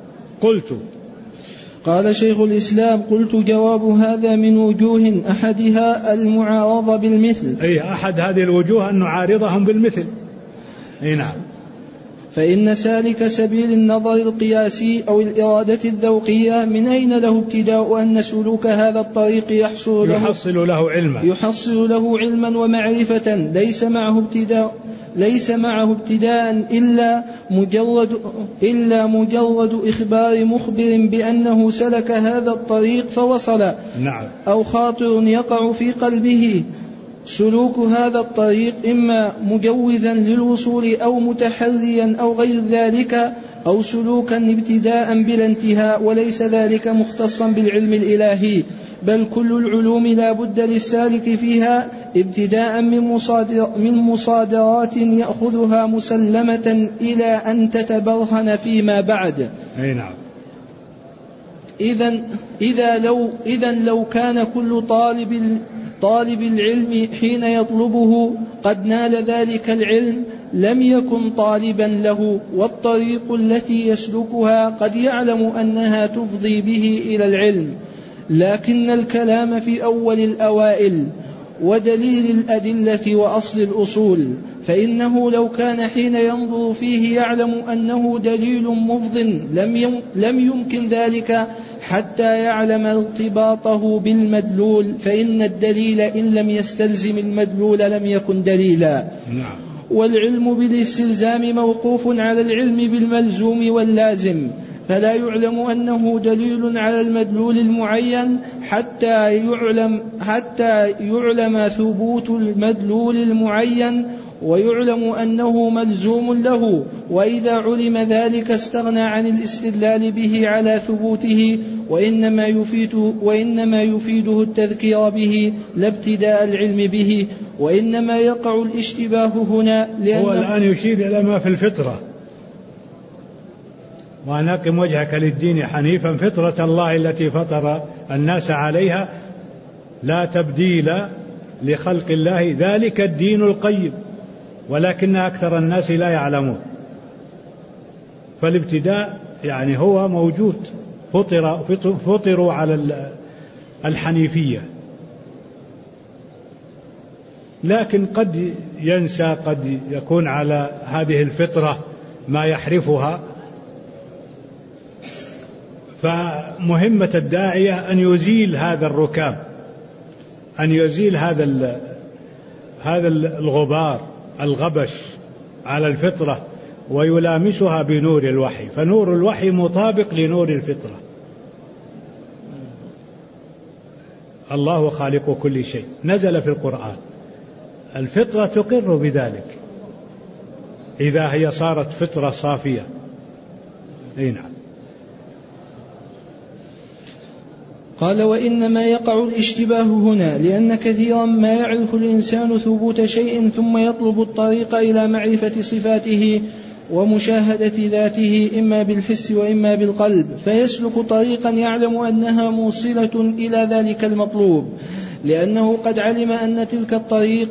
قال شيخ الإسلام: قلت جواب هذا من وجوه، أحدها المعارضة بالمثل.
أي أحد هذه الوجوه أن نعارضهم بالمثل. أي نعم.
فإن سالك سبيل النظر القياسي أو الإرادة الذوقية من أين له ابتداء أن سلوك هذا الطريق يحصل له علما ومعرفة، ليس معه ابتداء إلا مجرد إخبار مخبر بأنه سلك هذا الطريق فوصل.
نعم.
أو خاطر يقع في قلبه. سلوك هذا الطريق إما مجوزا للوصول أو متحريا أو غير ذلك، أو سلوكا ابتداء بلا انتهاء، وليس ذلك مختصا بالعلم الإلهي، بل كل العلوم لا بد للسالك فيها ابتداء من مصادرات يأخذها مسلمة إلى أن تتبرهن فيما بعد.
أي نعم.
إذا لو كان كل طالب العلم حين يطلبه قد نال ذلك العلم لم يكن طالبا له، والطريق التي يسلكها قد يعلم أنها تفضي به إلى العلم، لكن الكلام في أول الأوائل ودليل الأدلة وأصل الأصول، فإنه لو كان حين ينظر فيه يعلم أنه دليل مفض لم يمكن ذلك حتى يعلم ارتباطه بالمدلول، فإن الدليل إن لم يستلزم المدلول لم يكن دليلا.
نعم.
والعلم بالاستلزام موقوف على العلم بالملزوم واللازم، فلا يعلم أنه دليل على المدلول المعين حتى يعلم ثبوت المدلول المعين ويعلم أنه ملزوم له، وإذا علم ذلك استغنى عن الاستدلال به على ثبوته، وإنما يفيده التذكير به لا ابتداء العلم به، وإنما يقع الاشتباه هنا
هو الآن يشير إلى ما في الفطرة، وأن أقم وجهك للدين حنيفا فطرة الله التي فطر الناس عليها لا تبديل لخلق الله ذلك الدين القيم ولكن أكثر الناس لا يعلمون. فالابتداء يعني هو موجود، فطروا على الحنيفية، لكن قد ينسى، قد يكون على هذه الفطرة ما يحرفها. فمهمة الداعية أن يزيل هذا الركاب أن يزيل هذا الغبار الغبش على الفطرة ويلامسها بنور الوحي، فنور الوحي مطابق لنور الفطرة. الله خالق كل شيء نزل في القرآن، الفطرة تقر بذلك إذا هي صارت فطرة صافية. نعم.
قال: وإنما يقع الاشتباه هنا لأن كثيرا ما يعرف الإنسان ثبوت شيء ثم يطلب الطريق إلى معرفة صفاته ومشاهدة ذاته إما بالحس وإما بالقلب، فيسلك طريقا يعلم أنها موصلة إلى ذلك المطلوب، لأنه قد علم أن تلك الطريق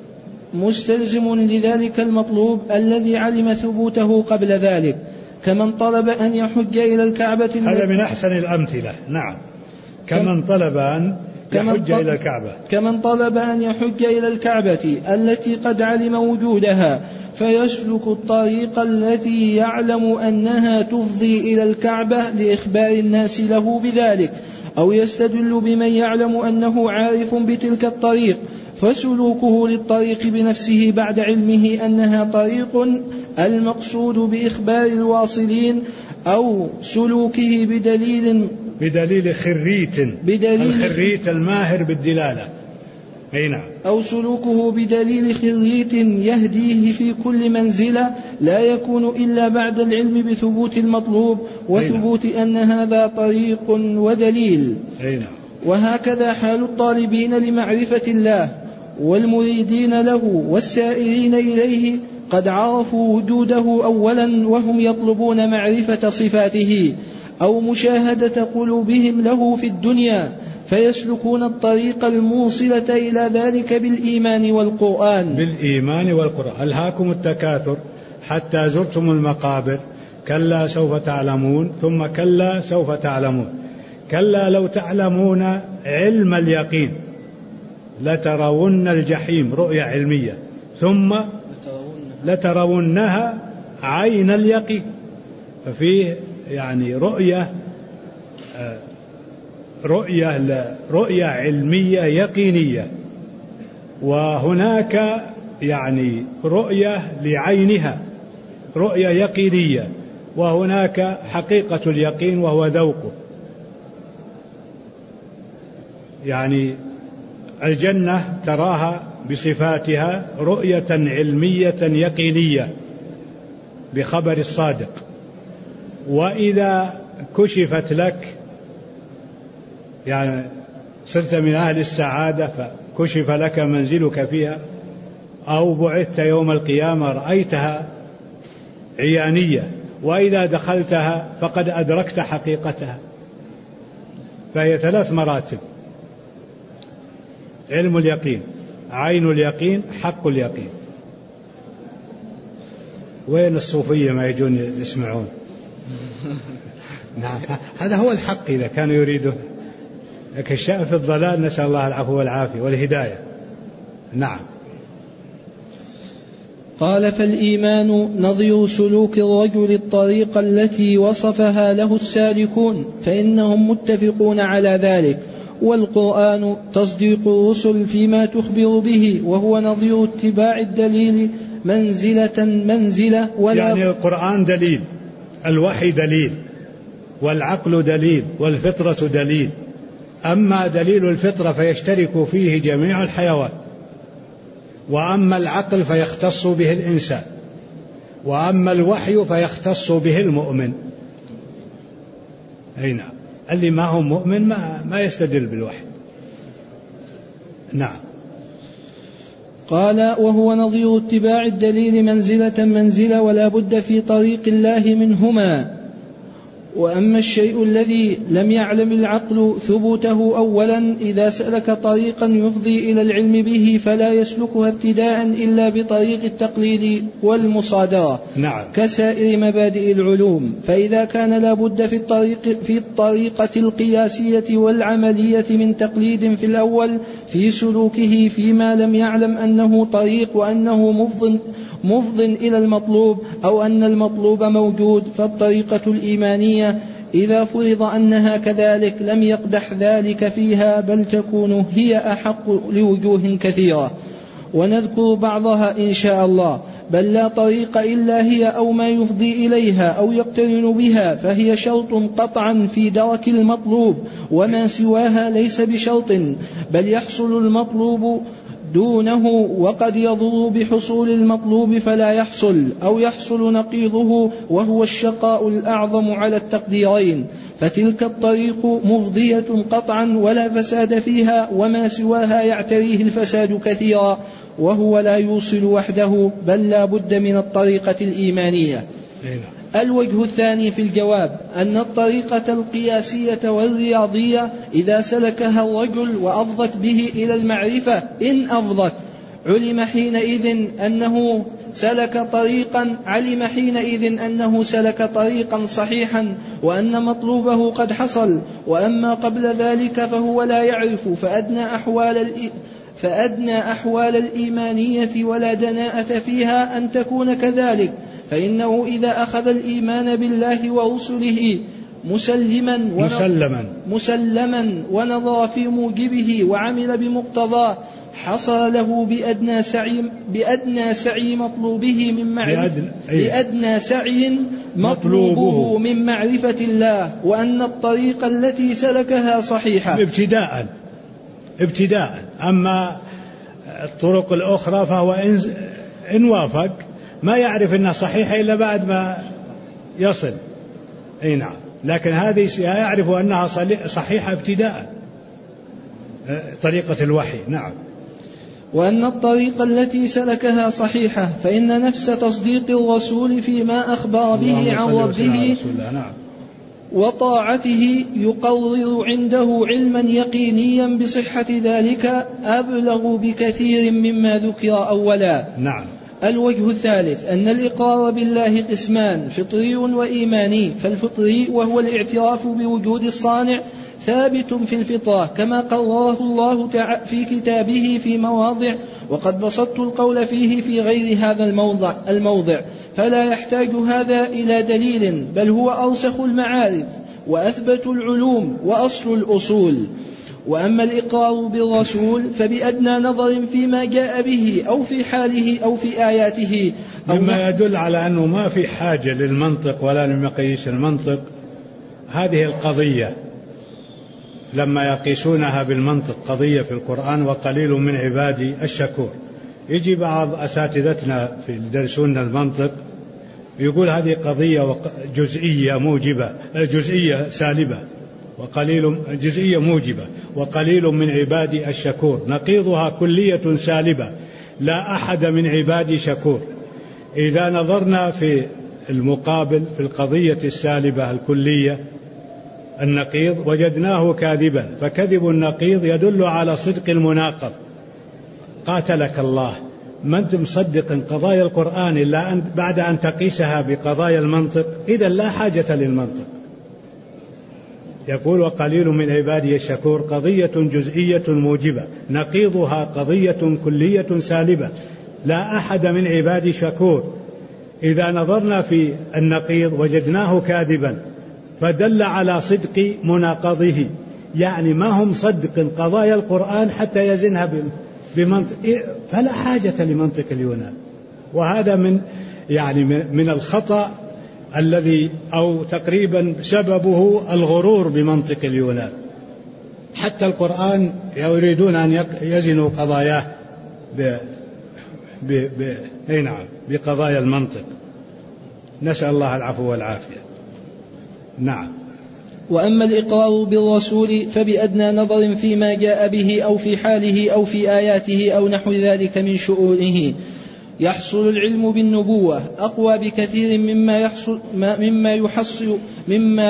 مستلزم لذلك المطلوب الذي علم ثبوته قبل ذلك، كمن طلب أن يحج إلى الكعبة.
هذا من أحسن الأمثلة. نعم. كمن طلب أن يحج إلى الكعبة،
كمن طلب أن يحج إلى الكعبة التي قد علم وجودها، فيسلك الطريق التي يعلم أنها تفضي إلى الكعبة لإخبار الناس له بذلك، أو يستدل بمن يعلم أنه عارف بتلك الطريق، فسلوكه للطريق بنفسه بعد علمه أنها طريق المقصود بإخبار الواصلين، أو سلوكه بدليل الخريت الماهر بالدلالة.
نعم.
أو سلوكه بدليل خريت يهديه في كل منزلة لا يكون إلا بعد العلم بثبوت المطلوب وثبوت أن هذا طريق ودليل.
نعم.
وهكذا حال الطالبين لمعرفة الله والمريدين له والسائرين إليه، قد عرفوا وجوده أولا وهم يطلبون معرفة صفاته أو مشاهدة قلوبهم له في الدنيا، فيسلكون الطريق الموصلة إلى ذلك بالإيمان والقرآن.
ألهاكم التكاثر حتى زرتم المقابر، كلا سوف تعلمون، ثم كلا سوف تعلمون، كلا لو تعلمون علم اليقين لترون الجحيم رؤية علمية، ثم لترونها عين اليقين. ففيه يعني رؤية علمية يقينية، وهناك يعني رؤية لعينها رؤية يقينية، وهناك حقيقة اليقين وهو ذوقه. يعني الجنة تراها بصفاتها رؤية علمية يقينية بخبر الصادق، وإذا كشفت لك يعني صرت من أهل السعادة فكشف لك منزلك فيها، أو بعثت يوم القيامة رأيتها عيانية، وإذا دخلتها فقد أدركت حقيقتها. فهي 3 مراتب: علم اليقين، عين اليقين، حق اليقين. وين الصوفية ما يجون يسمعون؟ نعم، هذا هو الحق إذا كانوا يريدون، لكن الشأن في الضلال، نسأل الله العفو والعافية والهداية. نعم.
قال: فالإيمان نظير سلوك الرجل الطريق التي وصفها له السالكون، فإنهم متفقون على ذلك، والقرآن تصديق الرسل فيما تخبر به، وهو نظير اتباع الدليل منزلة ولا
يعني القرآن دليل، الوحي دليل، والعقل دليل، والفطرة دليل. أما دليل الفطرة فيشترك فيه جميع الحيوان، وأما العقل فيختص به الإنسان، وأما الوحي فيختص به المؤمن. نعم، اللي ما هو مؤمن ما يستدل بالوحي. نعم.
قال: وهو نظير اتباع الدليل منزلة ولا بد في طريق الله منهما. وأما الشيء الذي لم يعلم العقل ثبوته أولا، إذا سلك طريقا يفضي إلى العلم به فلا يسلكها ابتداء إلا بطريق التقليد والمصادرة.
نعم.
كسائر مبادئ العلوم. فإذا كان لا بد في الطريقة القياسية والعملية من تقليد في الأول في سلوكه فيما لم يعلم أنه طريق وأنه مفض إلى المطلوب، أو أن المطلوب موجود، فالطريقة الإيمانية إذا فرض أنها كذلك لم يقدح ذلك فيها، بل تكون هي أحق لوجوه كثيرة، ونذكر بعضها إن شاء الله. بل لا طريق إلا هي أو ما يفضي إليها أو يقترن بها، فهي شرط قطعا في درك المطلوب، وما سواها ليس بشرط، بل يحصل المطلوب دونه، وقد يضر بحصول المطلوب فلا يحصل، أو يحصل نقيضه، وهو الشقاء الأعظم على التقديرين. فتلك الطريق مفضية قطعا ولا فساد فيها، وما سواها يعتريه الفساد كثيرا، وهو لا يوصل وحده، بل لا بد من الطريقة الإيمانية. الوجه الثاني في الجواب أن الطريقة القياسية والرياضية إذا سلكها الرجل وأفضت به إلى المعرفة، إن أفضت علم حينئذ أنه سلك طريقا صحيحا، وأن مطلوبه قد حصل. وأما قبل ذلك فهو لا يعرف، فأدنى أحوال الإيمانية ولا دناءة فيها أن تكون كذلك. فإنه إذا أخذ الإيمان بالله ورسله مسلما ونظر في موجبه وعمل بمقتضاه، حصل له بأدنى سعي مطلوبه من معرفة الله، وأن الطريق التي سلكها صحيحة
ابتداء. أما الطرق الأخرى فهو إن وافق ما يعرف أنها صحيحة إلا بعد ما يصل. أي نعم، لكن هذه يعرف أنها صحيحة ابتداء، طريقة الوحي. نعم.
وأن الطريق التي سلكها صحيحة، فإن نفس تصديق الرسول فيما أخبر به عن ربه وطاعته يقرر عنده علما يقينيا بصحة ذلك أبلغ بكثير مما ذكر أولا.
نعم.
الوجه الثالث أن الإقرار بالله قسمان، فطري وإيماني. فالفطري وهو الاعتراف بوجود الصانع ثابت في الفطرة، كما قرره الله في كتابه في مواضع، وقد بسطت القول فيه في غير هذا الموضع، فلا يحتاج هذا إلى دليل، بل هو أرسخ المعارف وأثبت العلوم وأصل الأصول. وأما الإقرار بالرسول فبأدنى نظر فيما جاء به أو في حاله أو في آياته،
مما يدل على أنه ما في حاجة للمنطق ولا لمقاييس المنطق. هذه القضية لما يقيسونها بالمنطق قضية في القرآن وقليل من عبادي الشكور، يجي بعض أساتذتنا في درسون المنطق يقول هذه قضية جزئية موجبة، جزئية سالبة، جزئية موجبة، وقليل من عبادي الشكور. نقيضها كلية سالبة، لا أحد من عبادي شكور. إذا نظرنا في المقابل في القضية السالبة الكلية النقيض وجدناه كاذبا، فكذب النقيض يدل على صدق المناقض. قاتلك الله، ما أنت مصدق قضايا القرآن إلا بعد أن تقيسها بقضايا المنطق، إذا لا حاجة للمنطق. يقول وقليل من عبادي الشكور قضية جزئية موجبة، نقيضها قضية كلية سالبة، لا أحد من عبادي شكور. إذا نظرنا في النقيض وجدناه كاذبا، فدل على صدق مناقضه، يعني ما هم صدق قضايا القرآن حتى يزنها بمنطق، فلا حاجة لمنطق اليونان. وهذا من الخطأ الذي أو تقريبا سببه الغرور بمنطق اليونان. حتى القرآن يريدون أن يزنوا قضاياه بقضايا المنطق. نسأل الله العفو والعافية. نعم.
وأما الإقرار بالرسول فبأدنى نظر فيما جاء به أو في حاله أو في آياته أو نحو ذلك من شؤونه، يحصل العلم بالنبوة أقوى بكثير مما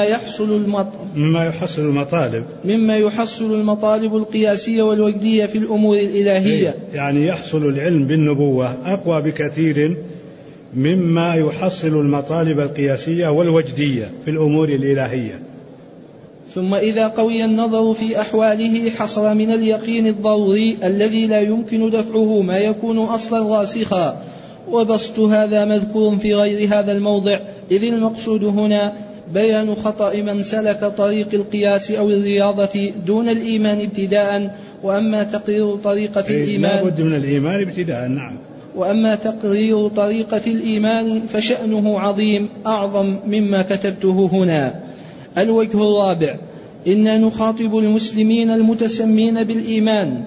يحصل المطالب القياسية والوجدية في الأمور الإلهية.
يعني يحصل العلم بالنبوة أقوى بكثير مما يحصل المطالب القياسية والوجدية في الأمور الإلهية.
ثم إذا قوي النظر في أحواله حصل من اليقين الضروري الذي لا يمكن دفعه ما يكون أصلا راسخا. وبسط هذا مذكور في غير هذا الموضع، إذ المقصود هنا بيان خطأ من سلك طريق القياس أو الرياضة دون الإيمان ابتداء. وأما تقرير طريقة الإيمان
لا بد من الإيمان ابتداء. نعم.
وأما تقرير طريقة الإيمان فشأنه عظيم أعظم مما كتبته هنا. الوجه الرابع: إنا نخاطب المسلمين المتسمين بالإيمان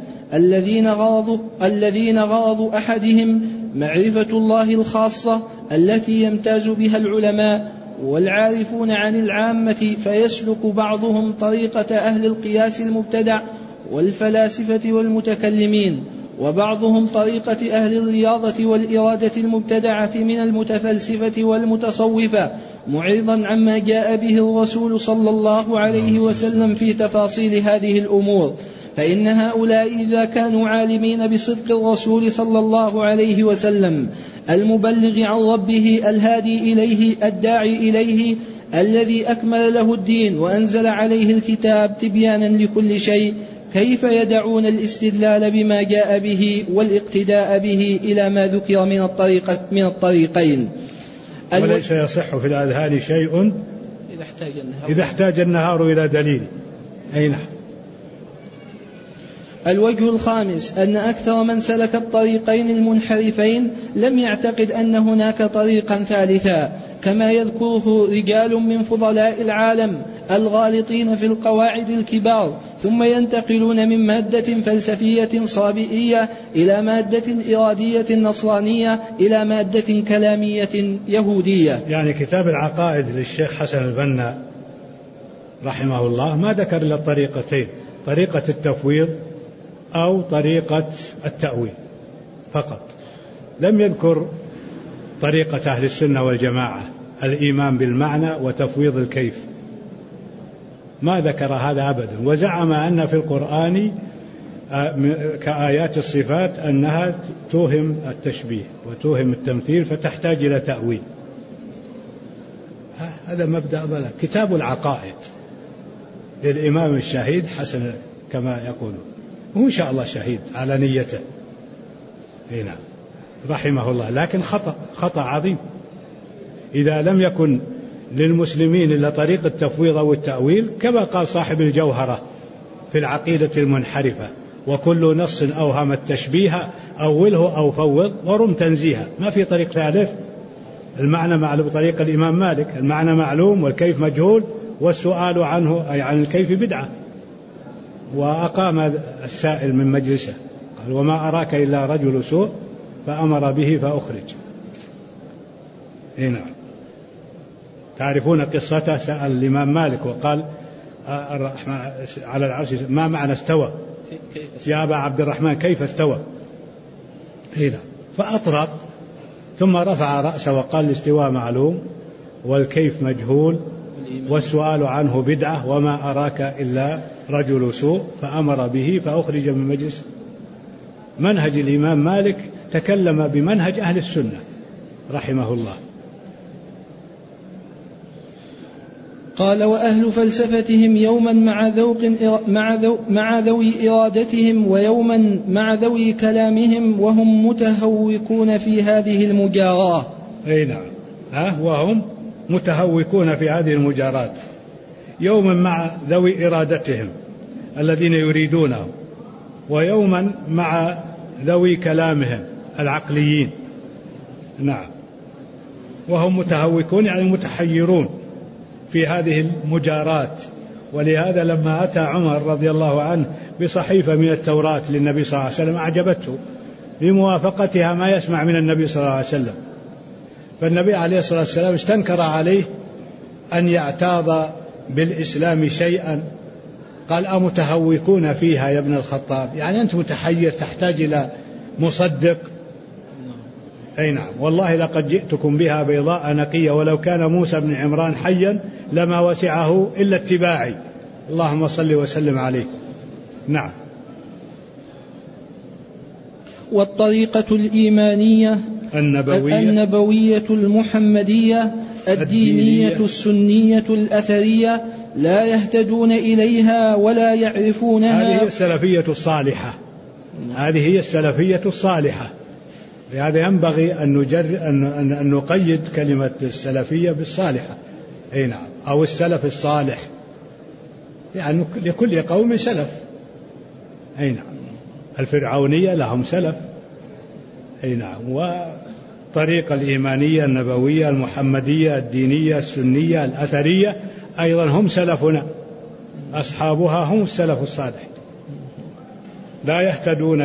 الذين غرض أحدهم معرفة الله الخاصة التي يمتاز بها العلماء والعارفون عن العامة، فيسلك بعضهم طريقة أهل القياس المبتدع والفلاسفة والمتكلمين، وبعضهم طريقة أهل الرياضة والإرادة المبتدعة من المتفلسفة والمتصوفة، معرضا عما جاء به الرسول صلى الله عليه وسلم في تفاصيل هذه الأمور. فإن هؤلاء إذا كانوا عالمين بصدق الرسول صلى الله عليه وسلم المبلغ عن ربه الهادي إليه الداعي إليه الذي أكمل له الدين وأنزل عليه الكتاب تبيانا لكل شيء، كيف يدعون الاستدلال بما جاء به والاقتداء به إلى ما ذكر من الطريقين؟
وليس يصح في الأذهان شيء إذا احتاج النهار إلى دليل. أي نعم.
الوجه الخامس: أن أكثر من سلك الطريقين المنحرفين لم يعتقد أن هناك طريقا ثالثا، كما يذكره رجال من فضلاء العالم الغالطين في القواعد الكبار، ثم ينتقلون من مادة فلسفية صابئية إلى مادة إرادية نصرانية إلى مادة كلامية يهودية.
يعني كتاب العقائد للشيخ حسن البنا رحمه الله ما ذكر إلا الطريقتين: طريقة التفويض أو طريقة التأويل فقط. لم يذكر طريقة أهل السنة والجماعة: الإيمان بالمعنى وتفويض الكيف، ما ذكر هذا أبدا. وزعم أن في القرآن كآيات الصفات أنها توهم التشبيه وتوهم التمثيل فتحتاج إلى تأويل. هذا مبدأ بلد. كتاب العقائد للإمام الشهيد حسن كما يقولون، وإن شاء الله شهيد على نيته. هنا رحمه الله. لكن خطأ عظيم. إذا لم يكن للمسلمين إلا طريق التفويض أو التأويل، كما قال صاحب الجوهرة في العقيدة المنحرفة: وكل نص أوهم التشبيه أوله أو فوض ورم تنزيها. ما في طريق ثالث. المعنى معلوم بطريق الإمام مالك، المعنى معلوم والكيف مجهول، والسؤال عنه أي عن الكيف بدعة. وأقام السائل من مجلسه قال: وما أراك إلا رجل سوء، فأمر به فأخرج. هنا تعرفون قصته. سأل الإمام مالك وقال: على العرش ما معنى استوى يا أبا عبد الرحمن؟ كيف استوى؟ هنا فأطرق، ثم رفع رأسه وقال: الاستواء معلوم والكيف مجهول والسؤال عنه بدعة، وما أراك إلا رجل سوء، فأمر به فأخرج من مجلس. منهج الإمام مالك تكلم بمنهج أهل السنة رحمه الله.
قال: وأهل فلسفتهم يوما مع ذوي إرادتهم، ويوما مع ذوي كلامهم، وهم متهوكون في هذه المجاراة.
أي نعم. وهم متهوكون في هذه المجارات. يوما مع ذوي إرادتهم الذين يريدونه، ويوما مع ذوي كلامهم العقليين. نعم. وهم متهوكون يعني متحيرون في هذه المجارات. ولهذا لما أتى عمر رضي الله عنه بصحيفة من التوراة للنبي صلى الله عليه وسلم أعجبته لموافقتها ما يسمع من النبي صلى الله عليه وسلم، فالنبي عليه الصلاة والسلام استنكر عليه أن يعتاض بالإسلام شيئا. قال: أمتهوكون فيها يا ابن الخطاب؟ يعني أنت متحير تحتاج إلى مصدق. أي نعم. والله لقد جئتكم بها بيضاء نقية، ولو كان موسى بن عمران حيا لما وسعه إلا اتباعي. اللهم صل وسلم عليه. نعم.
والطريقة الإيمانية النبوية المحمدية الدينية السنية الأثرية لا يهتدون إليها ولا يعرفونها.
هذه السلفية الصالحة. هذه هي السلفية الصالحة. لهذا ينبغي أن نقيد كلمة السلفية بالصالحة. أي نعم. أو السلف الصالح، يعني لكل قوم سلف. أي نعم، الفرعونية لهم سلف. أي نعم، وطريقة الإيمانية النبوية المحمدية الدينية السنية الأثرية أيضا هم سلفنا، أصحابها هم السلف الصالح، لا يهتدون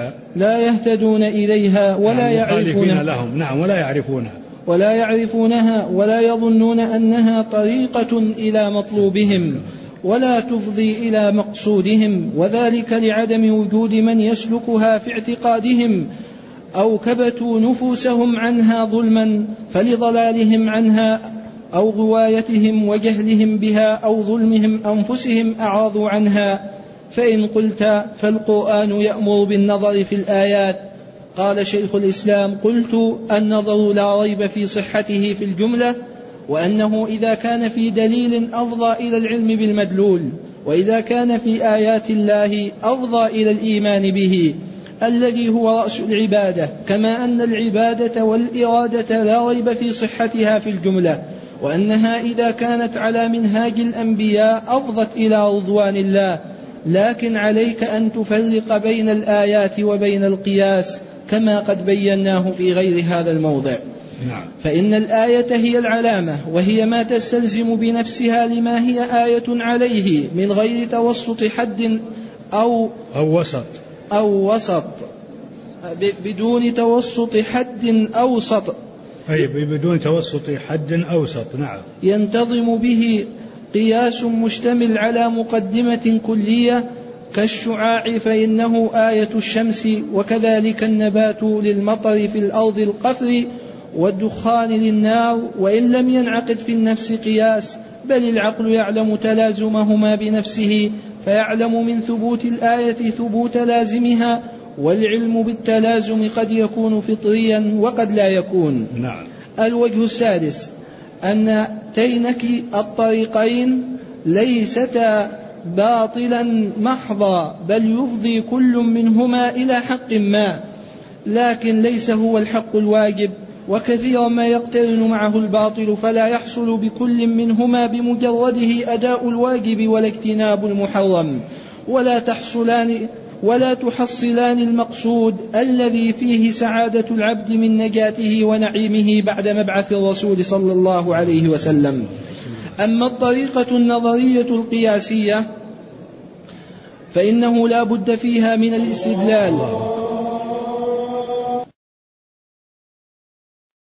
إليها ولا يعرفونها
لهم.
نعم،
ولا يعرفونها ولا يظنون أنها طريقة إلى مطلوبهم ولا تفضي إلى مقصودهم، وذلك لعدم وجود من يسلكها في اعتقادهم أو كبتوا نفوسهم عنها ظلما، فلضلالهم عنها أو غوايتهم وجهلهم بها أو ظلمهم أنفسهم أعاضوا عنها. فإن قلت فالقرآن يأمر بالنظر في الآيات. قال شيخ الإسلام: قلت النظر لا ريب في صحته في الجملة، وأنه إذا كان في دليل أفضى إلى العلم بالمدلول، وإذا كان في آيات الله أفضى إلى الإيمان به الذي هو رأس العبادة، كما أن العبادة والإرادة لا ريب في صحتها في الجملة، وأنها إذا كانت على منهاج الأنبياء أفضت إلى رضوان الله. لكن عليك أن تفرق بين الآيات وبين القياس كما قد بيناه في غير هذا الموضع.
نعم.
فإن الآية هي العلامة، وهي ما تستلزم بنفسها لما هي آية عليه من غير توسط حد أو وسط بدون توسط حد أوسط.
أي بدون توسط حد أوسط. نعم.
ينتظم به قياس مشتمل على مقدمة كلية كالشعاع فإنه آية الشمس، وكذلك النبات للمطر في الأرض القفر، والدخان للنار، وإن لم ينعقد في النفس قياس، بل العقل يعلم تلازمهما بنفسه، فيعلم من ثبوت الآية ثبوت لازمها، والعلم بالتلازم قد يكون فطريا وقد لا يكون.
نعم.
الوجه السادس أن تينك الطريقين ليستا باطلا محضا، بل يفضي كل منهما إلى حق ما، لكن ليس هو الحق الواجب، وكثيرا ما يقترن معه الباطل، فلا يحصل بكل منهما بمجرده أداء الواجب ولا اجتناب المحرم، ولا تحصلان المقصود الذي فيه سعادة العبد من نجاته ونعيمه بعد مبعث الرسول صلى الله عليه وسلم. أما الطريقة النظرية القياسية فإنه لا بد فيها من الاستدلال